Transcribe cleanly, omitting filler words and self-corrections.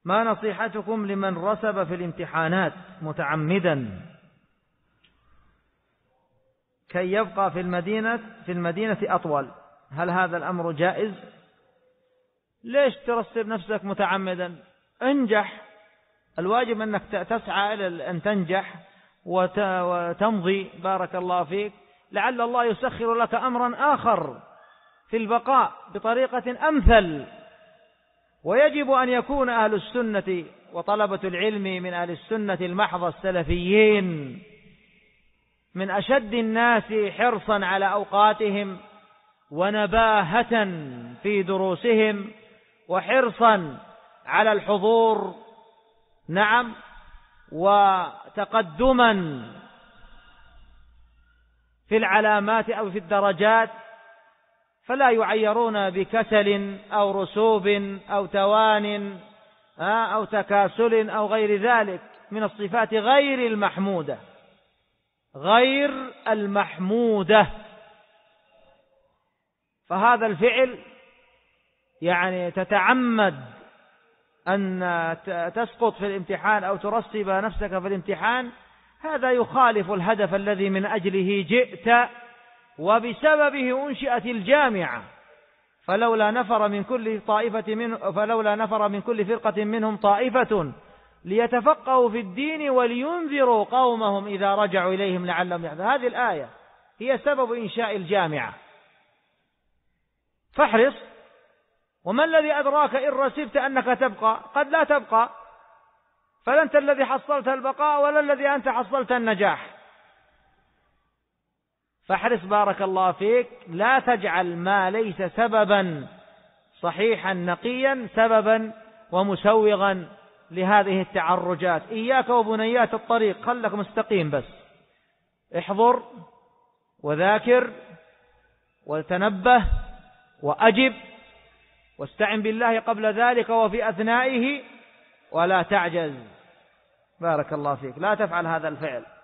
ما نصيحتكم لمن رسب في الامتحانات متعمدا كي يبقى في المدينة أطول؟ هل هذا الأمر جائز؟ ليش ترسب نفسك متعمدا؟ انجح. الواجب أنك تسعى إلى أن تنجح وتمضي، بارك الله فيك، لعل الله يسخر لك أمرا آخر في البقاء بطريقة أمثل. ويجب أن يكون أهل السنة وطلبة العلم من أهل السنة المحض السلفيين من أشد الناس حرصا على أوقاتهم ونباهة في دروسهم وحرصا على الحضور، نعم، وتقدما في العلامات أو في الدرجات، فلا يعيرون بكسل أو رسوب أو توان أو تكاسل أو غير ذلك من الصفات غير المحمودة. فهذا الفعل يعني تتعمد أن تسقط في الامتحان أو ترسب نفسك في الامتحان، هذا يخالف الهدف الذي من أجله جئت وبسببه أنشئت الجامعة. فلولا نفر من كل فرقة منهم طائفة ليتفقهوا في الدين ولينذروا قومهم إذا رجعوا إليهم لعلهم يحذرون. هذه الآية هي سبب إنشاء الجامعة، فاحرص. وما الذي أدراك إن رسبت أنك تبقى؟ قد لا تبقى، فلا أنت الذي حصلت البقاء ولا الذي أنت حصلت النجاح. فاحرص بارك الله فيك، لا تجعل ما ليس سببا صحيحا نقيا سببا ومسوغا لهذه التعرجات. إياك وبنيات الطريق، خلك مستقيم بس، احضر وذاكر وتنبه وأجب واستعن بالله قبل ذلك وفي أثنائه، ولا تعجز. بارك الله فيك، لا تفعل هذا الفعل.